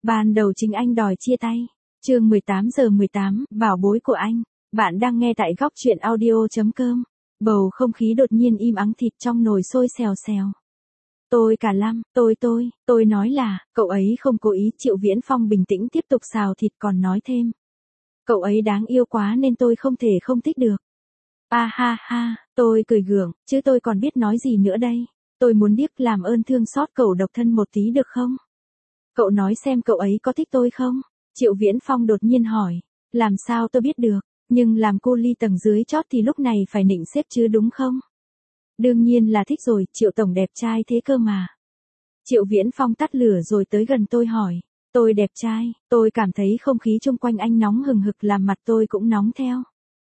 Ban đầu chính anh đòi chia tay. Chương 18:18, bảo bối của anh. Bạn đang nghe tại góc truyện audio.com. Bầu không khí đột nhiên im ắng, thịt trong nồi sôi xèo xèo. Tôi cả lăm, tôi nói là, cậu ấy không cố ý. Triệu Viễn Phong bình tĩnh tiếp tục xào thịt còn nói thêm. Cậu ấy đáng yêu quá nên tôi không thể không thích được. À ha ha, tôi cười gượng, chứ tôi còn biết nói gì nữa đây. Tôi muốn điếc, làm ơn thương xót cậu độc thân một tí được không? Cậu nói xem cậu ấy có thích tôi không? Triệu Viễn Phong đột nhiên hỏi. Làm sao tôi biết được, nhưng làm cô ly tầng dưới chót thì lúc này phải nịnh xếp chứ đúng không? Đương nhiên là thích rồi, Triệu Tổng đẹp trai thế cơ mà. Triệu Viễn Phong tắt lửa rồi tới gần tôi hỏi. Tôi đẹp trai, tôi cảm thấy không khí chung quanh anh nóng hừng hực làm mặt tôi cũng nóng theo.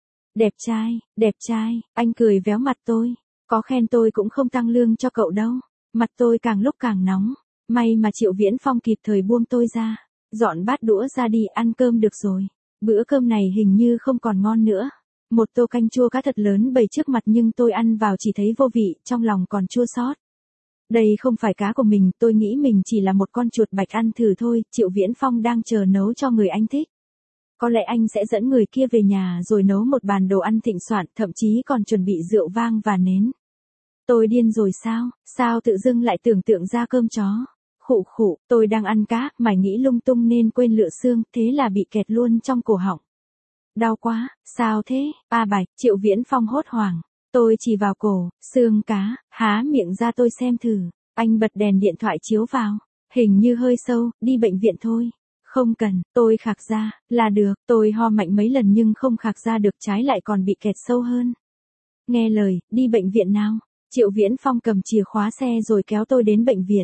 Đẹp trai, anh cười véo mặt tôi. Có khen tôi cũng không tăng lương cho cậu đâu. Mặt tôi càng lúc càng nóng. May mà Triệu Viễn Phong kịp thời buông tôi ra. Dọn bát đũa ra đi, ăn cơm được rồi. Bữa cơm này hình như không còn ngon nữa. Một tô canh chua cá thật lớn bày trước mặt nhưng tôi ăn vào chỉ thấy vô vị, trong lòng còn chua xót. Đây không phải cá của mình, tôi nghĩ mình chỉ là một con chuột bạch ăn thử thôi. Triệu Viễn Phong đang chờ nấu cho người anh thích. Có lẽ anh sẽ dẫn người kia về nhà rồi nấu một bàn đồ ăn thịnh soạn, thậm chí còn chuẩn bị rượu vang và nến. Tôi điên rồi sao? Sao tự dưng lại tưởng tượng ra cơm chó? Khụ, tôi đang ăn cá, mải nghĩ lung tung nên quên lựa xương, thế là bị kẹt luôn trong cổ họng. Đau quá, sao thế? A bạch, Triệu Viễn Phong hốt hoảng. Tôi chỉ vào cổ, xương cá, há miệng ra tôi xem thử. Anh bật đèn điện thoại chiếu vào. Hình như hơi sâu, đi bệnh viện thôi. Không cần, tôi khạc ra, là được. Tôi ho mạnh mấy lần nhưng không khạc ra được, trái lại còn bị kẹt sâu hơn. Nghe lời, đi bệnh viện nào. Triệu Viễn Phong cầm chìa khóa xe rồi kéo tôi đến bệnh viện.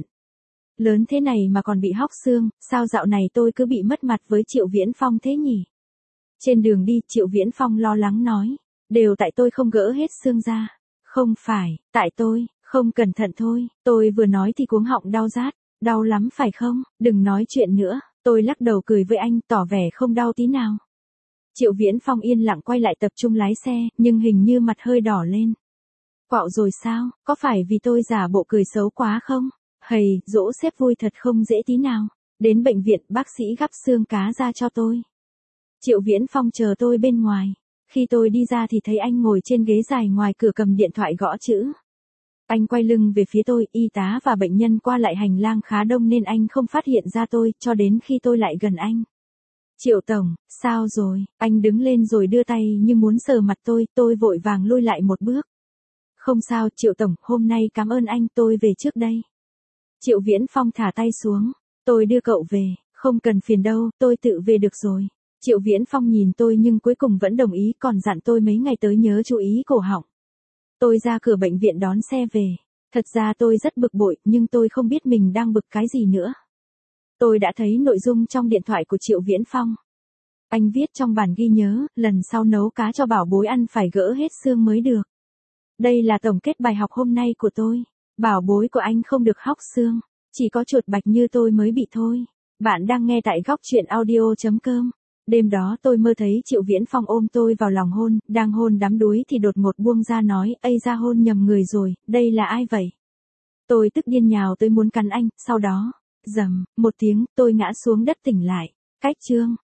Lớn thế này mà còn bị hóc xương, sao dạo này tôi cứ bị mất mặt với Triệu Viễn Phong thế nhỉ? Trên đường đi, Triệu Viễn Phong lo lắng nói. Đều tại tôi không gỡ hết xương ra. Không phải, tại tôi, không cẩn thận thôi. Tôi vừa nói thì cuống họng đau rát. Đau lắm phải không? Đừng nói chuyện nữa. Tôi lắc đầu cười với anh, tỏ vẻ không đau tí nào. Triệu Viễn Phong yên lặng quay lại tập trung lái xe, nhưng hình như mặt hơi đỏ lên. Quạo rồi sao, có phải vì tôi giả bộ cười xấu quá không? Hầy, dỗ sếp vui thật không dễ tí nào. Đến bệnh viện, bác sĩ gắp xương cá ra cho tôi. Triệu Viễn Phong chờ tôi bên ngoài. Khi tôi đi ra thì thấy anh ngồi trên ghế dài ngoài cửa cầm điện thoại gõ chữ. Anh quay lưng về phía tôi, y tá và bệnh nhân qua lại hành lang khá đông nên anh không phát hiện ra tôi, cho đến khi tôi lại gần anh. Triệu Tổng, sao rồi? Anh đứng lên rồi đưa tay như muốn sờ mặt tôi vội vàng lui lại một bước. Không sao, Triệu Tổng, hôm nay cảm ơn anh, tôi về trước đây. Triệu Viễn Phong thả tay xuống. Tôi đưa cậu về, không cần phiền đâu, tôi tự về được rồi. Triệu Viễn Phong nhìn tôi nhưng cuối cùng vẫn đồng ý, còn dặn tôi mấy ngày tới nhớ chú ý cổ họng. Tôi ra cửa bệnh viện đón xe về. Thật ra tôi rất bực bội, nhưng tôi không biết mình đang bực cái gì nữa. Tôi đã thấy nội dung trong điện thoại của Triệu Viễn Phong. Anh viết trong bản ghi nhớ, lần sau nấu cá cho bảo bối ăn phải gỡ hết xương mới được. Đây là tổng kết bài học hôm nay của tôi. Bảo bối của anh không được hóc xương, chỉ có chuột bạch như tôi mới bị thôi. Bạn đang nghe tại góc truyện audio.com. Đêm đó tôi mơ thấy Triệu Viễn Phong ôm tôi vào lòng hôn, đang hôn đắm đuối thì đột ngột buông ra nói, ây ra hôn nhầm người rồi, đây là ai vậy? Tôi tức điên nhào tới muốn cắn anh, sau đó, rầm, một tiếng, tôi ngã xuống đất tỉnh lại. Cách chương.